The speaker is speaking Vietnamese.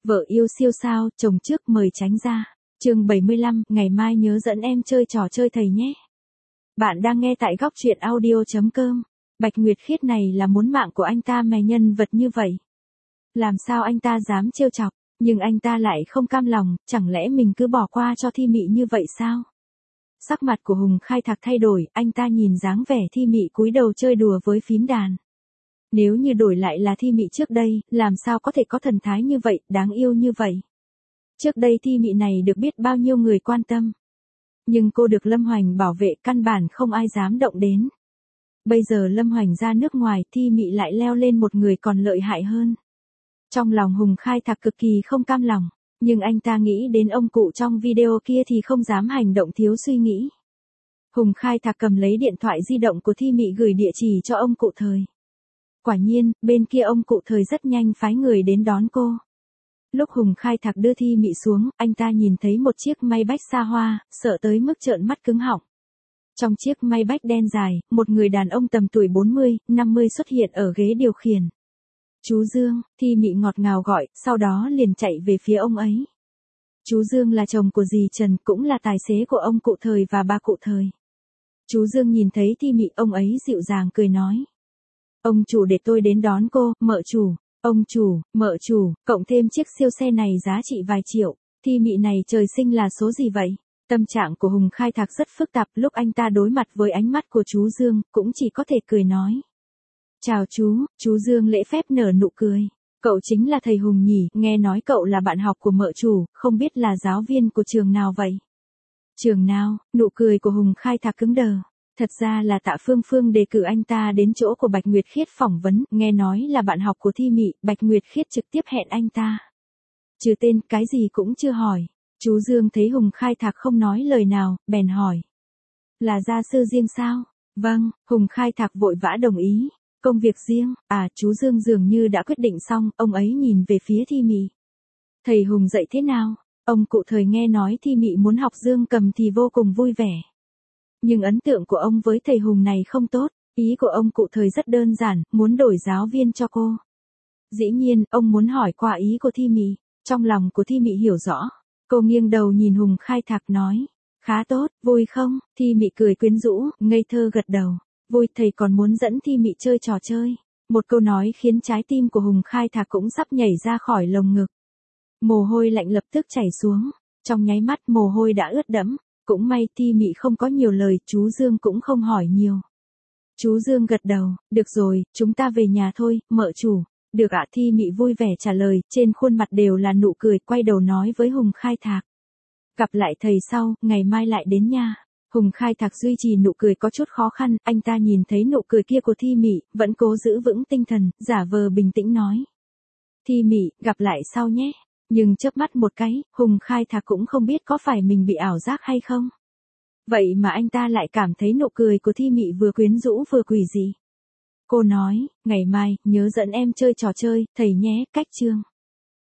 Vợ yêu siêu sao, chồng trước mời tránh ra. Chương 75, ngày mai nhớ dẫn em chơi trò chơi thầy nhé. Bạn đang nghe tại góc truyện audio.com. Bạch Nguyệt Khiết này là muốn mạng của anh ta mà nhân vật như vậy. Làm sao anh ta dám trêu chọc, nhưng anh ta lại không cam lòng, chẳng lẽ mình cứ bỏ qua cho Thi Mị như vậy sao? Sắc mặt của Hùng Khai Thạc thay đổi, anh ta nhìn dáng vẻ Thi Mị cúi đầu chơi đùa với phím đàn. Nếu như đổi lại là Thi Mị trước đây, làm sao có thể có thần thái như vậy, đáng yêu như vậy. Trước đây Thi Mị này được biết bao nhiêu người quan tâm. Nhưng cô được Lâm Hoành bảo vệ, căn bản không ai dám động đến. Bây giờ Lâm Hoành ra nước ngoài, Thi Mị lại leo lên một người còn lợi hại hơn. Trong lòng Hùng Khai Thạc cực kỳ không cam lòng, nhưng anh ta nghĩ đến ông cụ trong video kia thì không dám hành động thiếu suy nghĩ. Hùng Khai Thạc cầm lấy điện thoại di động của Thi Mị gửi địa chỉ cho ông cụ Thời. Quả nhiên, bên kia ông cụ Thời rất nhanh phái người đến đón cô. Lúc Hùng Khai Thạc đưa Thi Mị xuống, anh ta nhìn thấy một chiếc Maybach xa hoa, sợ tới mức trợn mắt cứng họng. Trong chiếc Maybach đen dài, một người đàn ông tầm tuổi 40, 50 xuất hiện ở ghế điều khiển. Chú Dương, Thi Mị ngọt ngào gọi, sau đó liền chạy về phía ông ấy. Chú Dương là chồng của dì Trần, cũng là tài xế của ông cụ Thời và bà cụ Thời. Chú Dương nhìn thấy Thi Mị, ông ấy dịu dàng cười nói. Ông chủ để tôi đến đón cô, mợ chủ. Ông chủ, mợ chủ, cộng thêm chiếc siêu xe này giá trị vài triệu. Thi Mị này trời sinh là số gì vậy? Tâm trạng của Hùng Khai Thạc rất phức tạp, lúc anh ta đối mặt với ánh mắt của chú Dương, cũng chỉ có thể cười nói. Chào chú Dương lễ phép nở nụ cười. Cậu chính là thầy Hùng nhỉ, nghe nói cậu là bạn học của mợ chủ, không biết là giáo viên của trường nào vậy? Trường nào? Nụ cười của Hùng Khai Thạc cứng đờ. Thật ra là Tạ Phương Phương đề cử anh ta đến chỗ của Bạch Nguyệt Khiết phỏng vấn, nghe nói là bạn học của Thi Mị, Bạch Nguyệt Khiết trực tiếp hẹn anh ta. Trừ tên, cái gì cũng chưa hỏi. Chú Dương thấy Hùng Khai Thạc không nói lời nào, bèn hỏi. Là gia sư riêng sao? Vâng, Hùng Khai Thạc vội vã đồng ý. Công việc riêng, chú Dương dường như đã quyết định xong, ông ấy nhìn về phía Thi Mị. Thầy Hùng dạy thế nào? Ông cụ Thời nghe nói Thi Mị muốn học dương cầm thì vô cùng vui vẻ. Nhưng ấn tượng của ông với thầy Hùng này không tốt, ý của ông cụ Thời rất đơn giản, muốn đổi giáo viên cho cô. Dĩ nhiên, ông muốn hỏi qua ý của Thi Mị, trong lòng của Thi Mị hiểu rõ. Cô nghiêng đầu nhìn Hùng Khai Thạc nói, khá tốt, vui không? Thi Mị cười quyến rũ, ngây thơ gật đầu, vui, thầy còn muốn dẫn Thi Mị chơi trò chơi. Một câu nói khiến trái tim của Hùng Khai Thạc cũng sắp nhảy ra khỏi lồng ngực. Mồ hôi lạnh lập tức chảy xuống, trong nháy mắt mồ hôi đã ướt đẫm. Cũng may Thi Mị không có nhiều lời, chú Dương cũng không hỏi nhiều. Chú Dương gật đầu, được rồi, chúng ta về nhà thôi, mợ chủ. Được ạ, Thi Mị vui vẻ trả lời, trên khuôn mặt đều là nụ cười, quay đầu nói với Hùng Khai Thạc. Gặp lại thầy sau, ngày mai lại đến nha. Hùng Khai Thạc duy trì nụ cười có chút khó khăn, anh ta nhìn thấy nụ cười kia của Thi Mị, vẫn cố giữ vững tinh thần, giả vờ bình tĩnh nói. Thi Mị, gặp lại sau nhé. Nhưng chớp mắt một cái, Hùng Khai Thạc cũng không biết có phải mình bị ảo giác hay không. Vậy mà anh ta lại cảm thấy nụ cười của Thi Mị vừa quyến rũ vừa quỷ dị. Cô nói, ngày mai, nhớ dẫn em chơi trò chơi, thầy nhé, cách chương.